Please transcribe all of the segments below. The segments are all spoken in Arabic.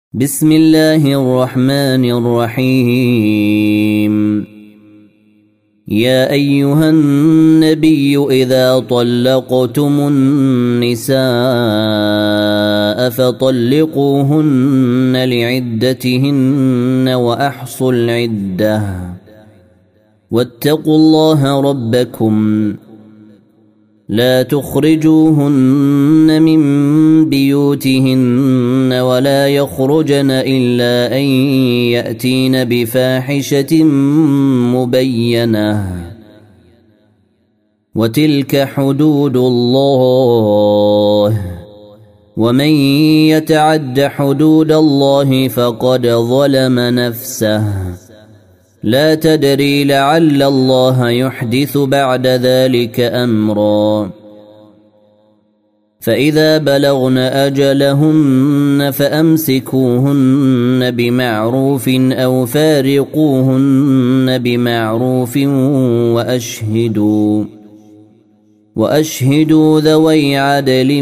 بسم الله الرحمن الرحيم. يا أيها النبي إذا طلقتم النساء فطلقوهن لعدتهن وأحصوا العدة واتقوا الله ربكم لا تخرجوهن من بيوتهن ولا يخرجن إلا أن يأتين بفاحشة مبينة وتلك حدود الله ومن يتعد حدود الله فقد ظلم نفسه لا تدري لعل الله يحدث بعد ذلك أمرا. فإذا بلغن أجلهن فأمسكوهن بمعروف أو فارقوهن بمعروف وأشهدوا ذوي عدل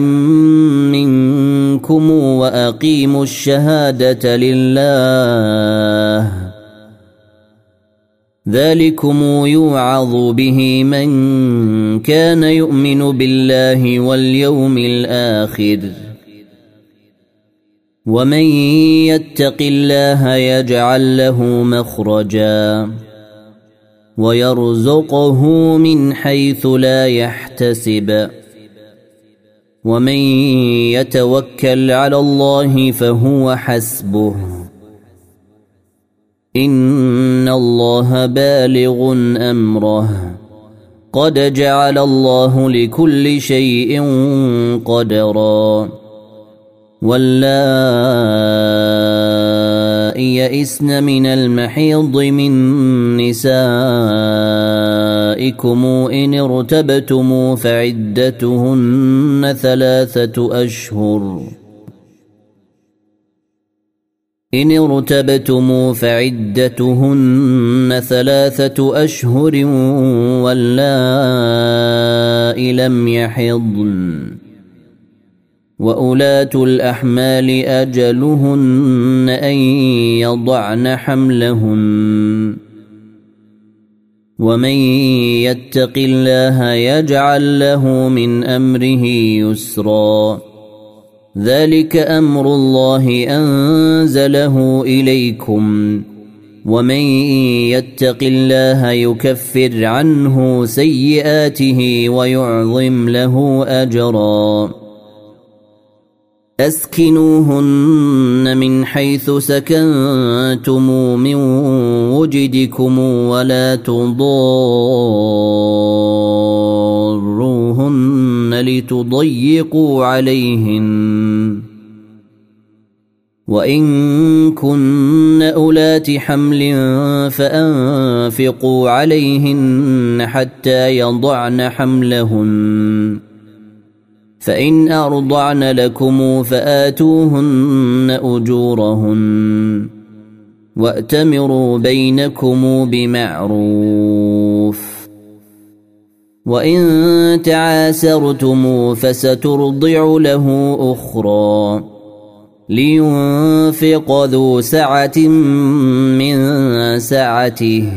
منكم وأقيموا الشهادة لله ذلكم يوعظ به من كان يؤمن بالله واليوم الآخر ومن يتق الله يجعل له مخرجا ويرزقه من حيث لا يحتسب ومن يتوكل على الله فهو حسبه إن الله بالغ أمره قد جعل الله لكل شيء قدرا. واللائي يئسن من المحيض من نسائكم إن ارتبتم فعدتهن 3 أشهر واللائي لم يحضن وأولات الأحمال أجلهن أن يضعن حملهن ومن يتق الله يجعل له من أمره يسرا ذلك أمر الله أنزله إليكم ومن يتق الله يكفر عنه سيئاته ويعظم له أجرا. أسكنوهن من حيث سكنتم من وجدكم ولا تضاروهن لتضيقوا عليهن وإن كن أولات حمل فأنفقوا عليهن حتى يضعن حملهن فإن أرضعن لكم فآتوهن أجورهن وأتمروا بينكم بمعروف وإن تعاسرتم فسترضع له أخرى لينفق ذو سعة من سعته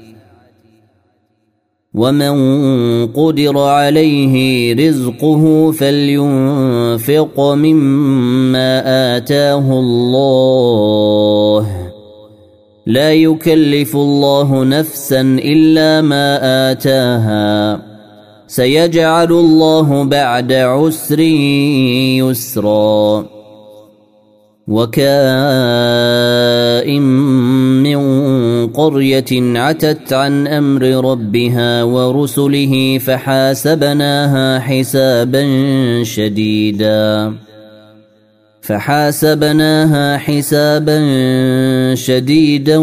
ومن قدر عليه رزقه فلينفق مما آتاه الله لا يكلف الله نفسا إلا ما آتاها سيجعل الله بعد عسر يسرا. وكائن من قرية عتت عن أمر ربها ورسله فحاسبناها حسابا شديدا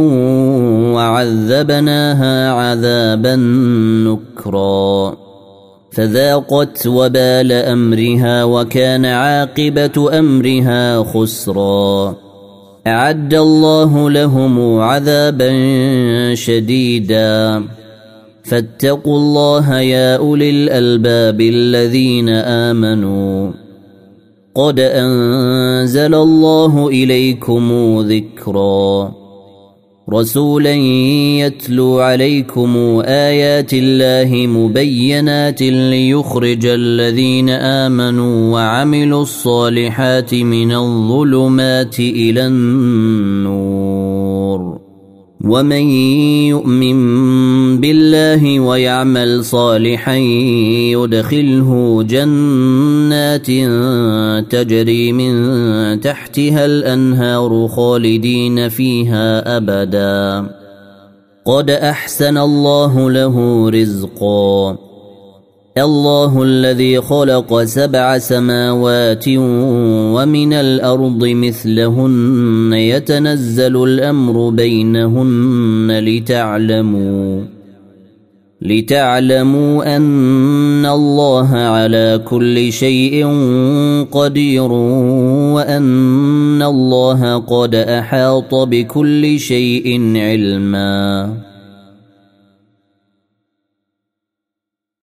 وعذبناها عذابا نكرا فذاقت وبال أمرها وكان عاقبة أمرها خسرا. أعد الله لهم عذابا شديدا فاتقوا الله يا أولي الألباب الذين آمنوا قد أنزل الله إليكم ذكرا رسولا يتلو عليكم آيات الله مبينات ليخرج الذين آمنوا وعملوا الصالحات من الظلمات إلى النور ومن يؤمن بالله ويعمل صالحا يدخله جنات تجري من تحتها الأنهار خالدين فيها أبدا قد أحسن الله له رزقا الله الذي خلق 7 سماوات ومن الأرض مثلهن يتنزل الأمر بينهن لتعلموا أن الله على كل شيء قدير وأن الله قد أحاط بكل شيء علما